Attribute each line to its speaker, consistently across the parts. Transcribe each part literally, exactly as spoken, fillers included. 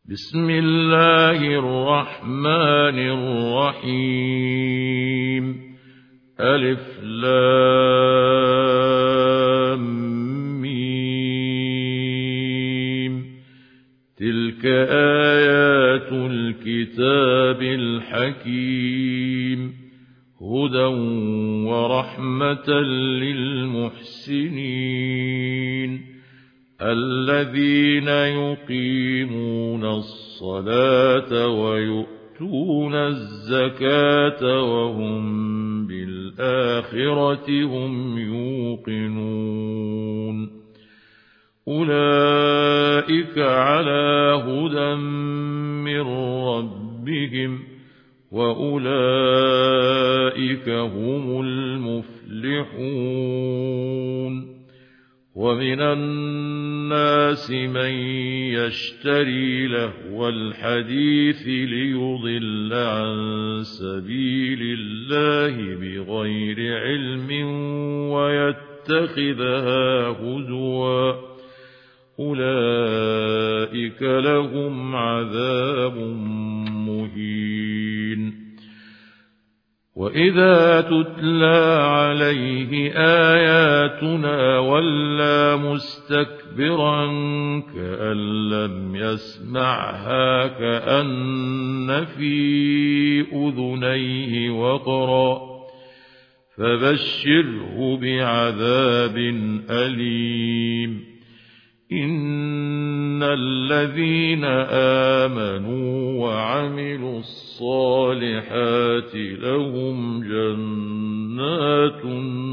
Speaker 1: بسم الله الرحمن الرحيم. ألف لام ميم. تلك آيات الكتاب الحكيم، هدى ورحمة للمحسنين الذين يقيمون الصلاة ويؤتون الزكاة وهم بالآخرة هم يوقنون. أولئك على هدى من ربهم وأولئك هم المفلحون. ومن الناس من يشتري لهو الحديث ليضل عن سبيل الله بغير علم ويتخذها هزوا، أولئك لهم عذاب مهين. وإذا تتلى عليه آياتنا ولى مستكبرا كأن لم يسمعها كأن في أذنيه وقرا، فبشره بعذاب أليم. إن الذين آمنوا وعملوا الصالحات لهم جنات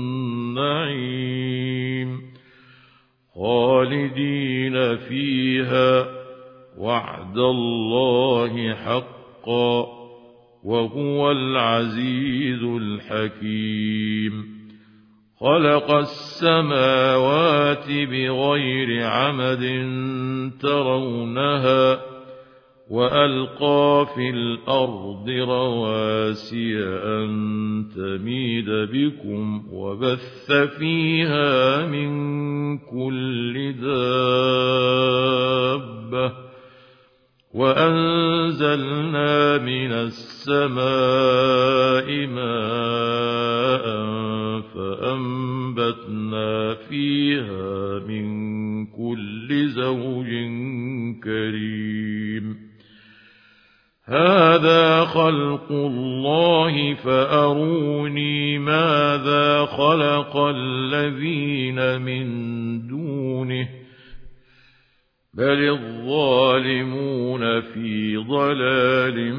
Speaker 1: النعيم خالدين فيها، وعد الله حقا، وهو العزيز الحكيم. خلق السماوات بغير عمد ترونها، وألقى في الأرض رواسي أن تميد بكم، وبث فيها من كل دابة، وأنزلنا من السماء ماء فأنبتنا فيها من كل زوج كريم. هذا خلق الله فأروني ماذا خلق الذين من دونه، بل الظالمون في ضلال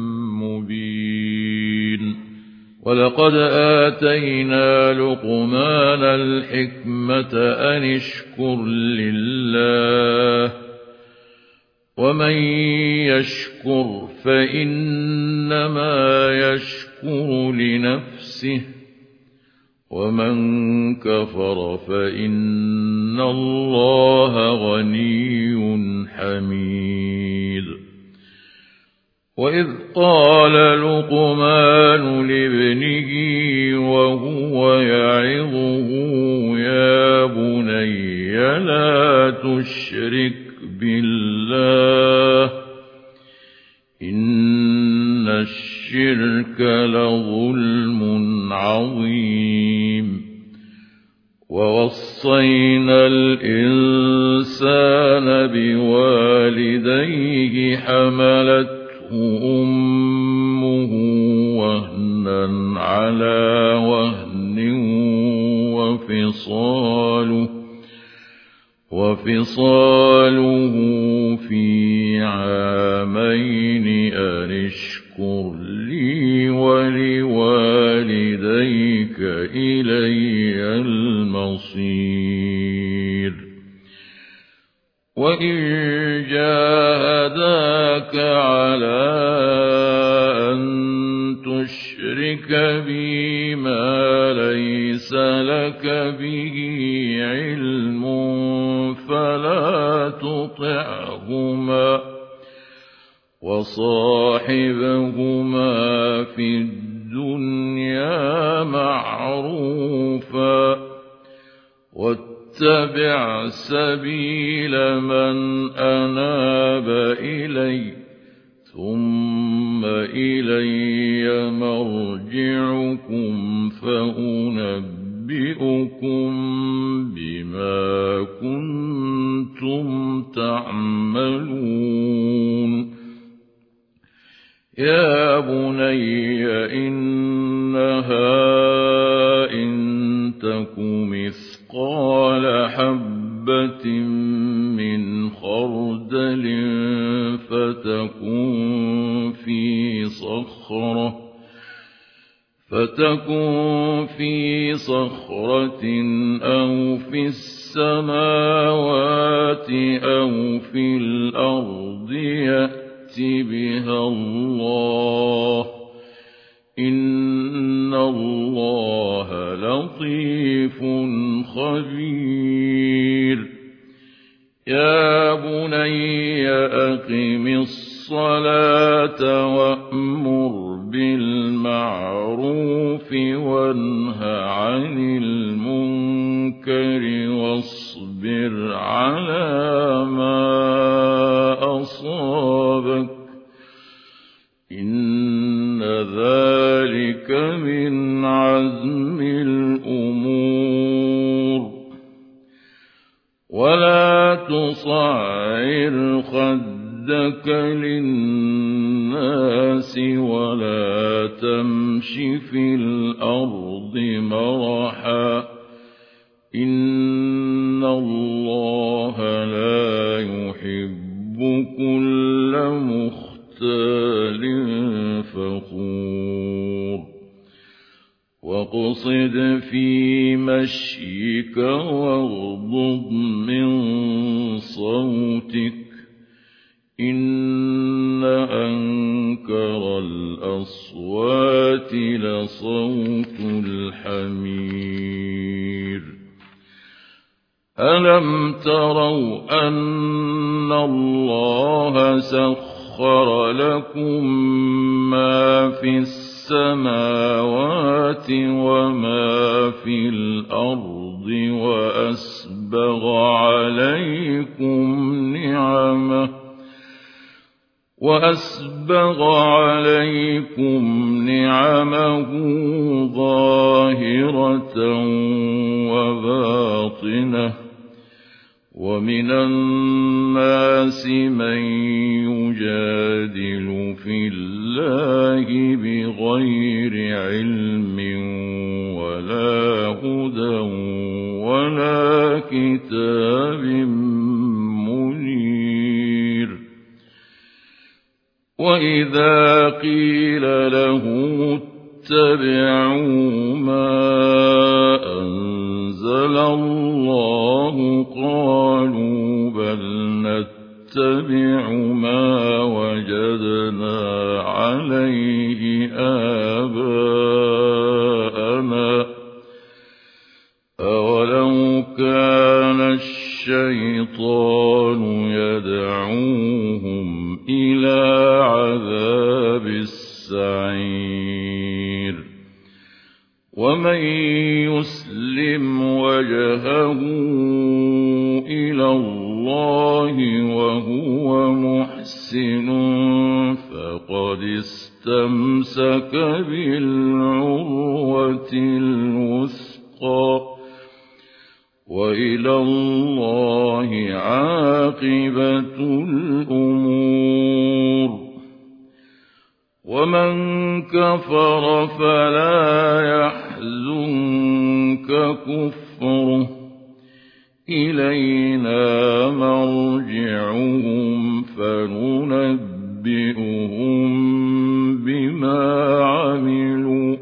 Speaker 1: مبين. ولقد آتينا لقمان الحكمة أن اشكر لله، ومن يشكر فإنما يشكر لنفسه، ومن كفر فإن الله غني حميد. وإذ قال لقمان لابنه وهو يعظه يا بني لا تشرك بالله إن الشرك لظلم عظيم. ووصينا الإنسان بوالديه حملته أمه وهنا على وهن وفصاله وفصاله في عامين أن اشكر لي ولوالديك إلي المصير. وإن جاهداك على أن تشرك بي ما ليس لك به علم فلا تطعهما، وصاحبهما في الدنيا معروفا، واتبع سبيل من أناب إلي ثم إلي مرجعكم فأنبئكم بما كنتم تعملون يا بني إنها إن تك مثقال حبة من خردل فتكن في صخرة فتكن في صخرة أو في السماوات أو في الأرض يأت بها الله إن الله لطيف خبير يا بني أقم الصلاة وأمر بالمعروف وانه عن المنكر واصبر على ما أصابك إن ذلك من عزم الأمور ولا تصعر خدك للناس ولا تمش في الأرض مرحا إن الله لا يحب كل مختال فخور واقصد في مشيك واغضض من صوتك إن أنكر الأصوات لصوت الحمير ألم تروا أن الله سخر لكم ما في السماوات وما في الأرض وأسبغ عليكم نعمه وأسبغ عليكم نعمه ظاهرة وباطنة ومن الناس من يجادل في الله بغير علم ولا هدى ولا كتاب منير وإذا قيل لهم اتبعوا ما أنزل الله قالوا بل نتبع ما وجدنا عليه آباءنا أولو كان الشيطان يدعوهم إلى عذاب السعير ومن يسلم وجهه إلى الله وهو محسن فقد استمسك بالعروة الوثقى وإلى الله عاقبة الأمور ومن كفر فلا يحزنك كفره إلينا مرجعهم فننبئهم بما عملوا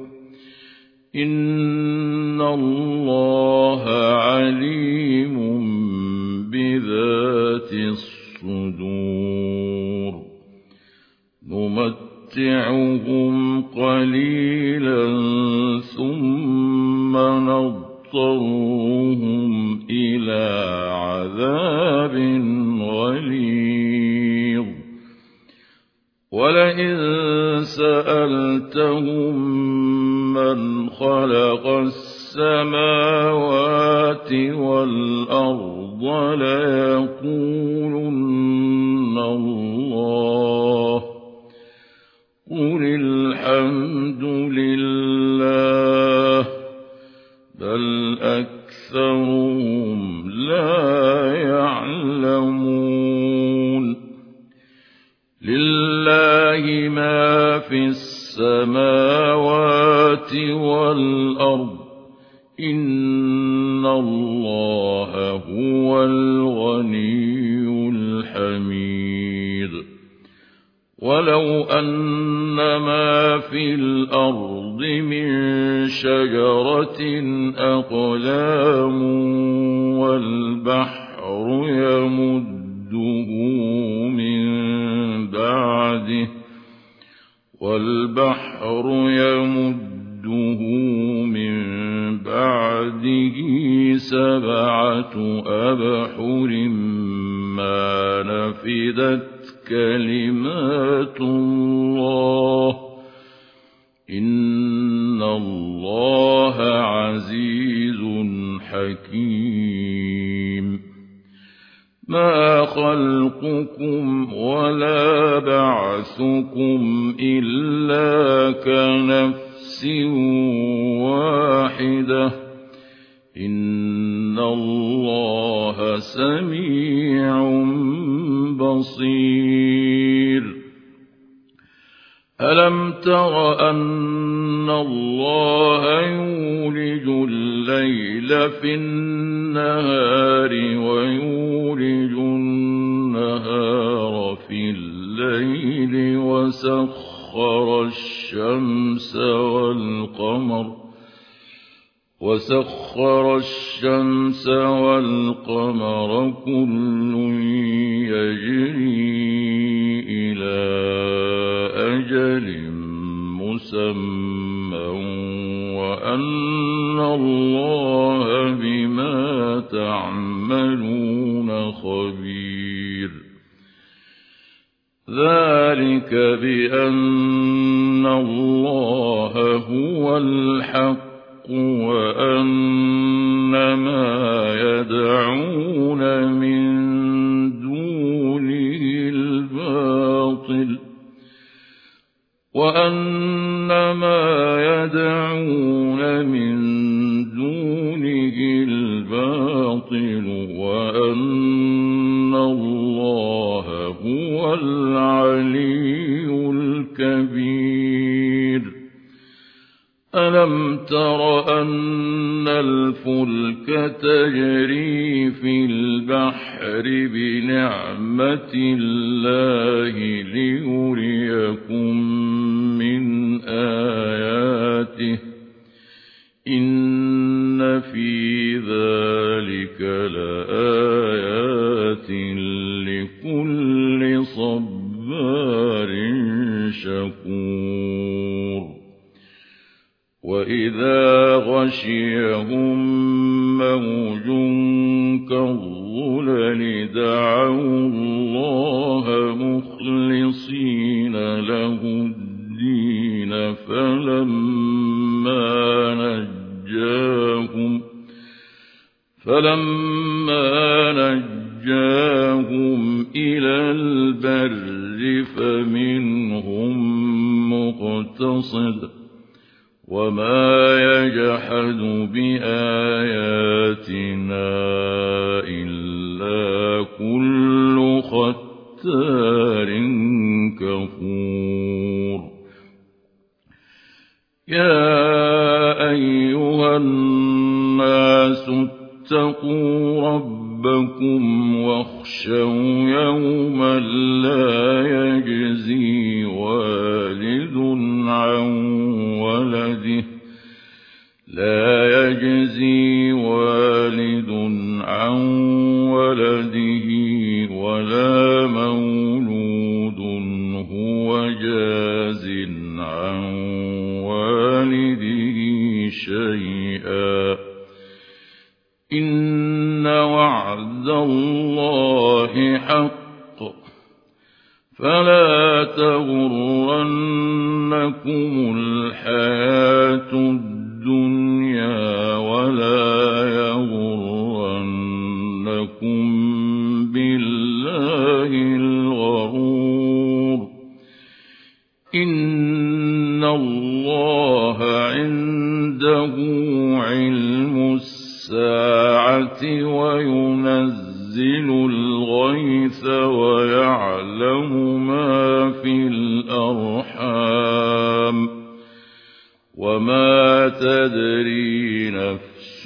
Speaker 1: إن الله عليم بذات الصدور نمتعهم قليلا ثم نضطرهم إلى عذاب غليظ ولئن سألتهم من خلق السماوات السماوات والأرض ليقولن الله قل الحمد لله بل أكثرهم لا يعلمون لله ما في السماوات والأرض إن الله هو الغني الحميد ولو أن ما في الأرض من شجرة أقلام والبحر يمده من بعده والبحر يمده من بعده سبعة أبحر ما نفدت كلمات الله إن الله عزيز حكيم ما خلقكم ولا بعثكم إلا كنفس واحدة إن الله سميع بصير ألم تر أن الله يولج الليل في النهار ويولج النهار في الليل وسخر الشمس والقمر وسخر الشمس والقمر كل يجري إلى أجل مسمى وأن الله بما تعملون خبير ذلك بأن الله هو الحق وأن ما يدعون من دونه الباطل وأن ما يدعون من دونه الباطل وأن الله هو العلي الكبير ألم تر أن الفلك تجري في البحر بنعمة الله ليريكم من آياته إن في ذلك لآيات لكل صبار شكور وإذا غشيهم موج كالظلل دعوا الله مخلصين له الدين فلما نجاهم فلما نجاهم إلى البر فمنهم مقتصد وما يجحد بآياتنا إلا كل ختار كفور يا أيها الناس اتقوا ربكم واخشوا يوما لا يجزي والد عن ولده لا يجزي والد عن ولده ولا مولود هو جاز عن والده شيئا إن وعد الله حق فلا تغرنكم الحياة الدنيا إن الله عنده علم الساعة وينزل الغيث ويعلم ما في الأرحام وما تدري نفس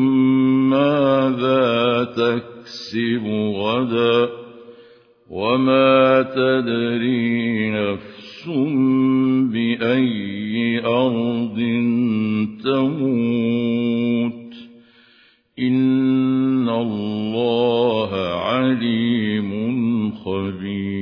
Speaker 1: ماذا تكسب غدا وما تدري نفس بأي أرض تموت إن الله عليم خبير.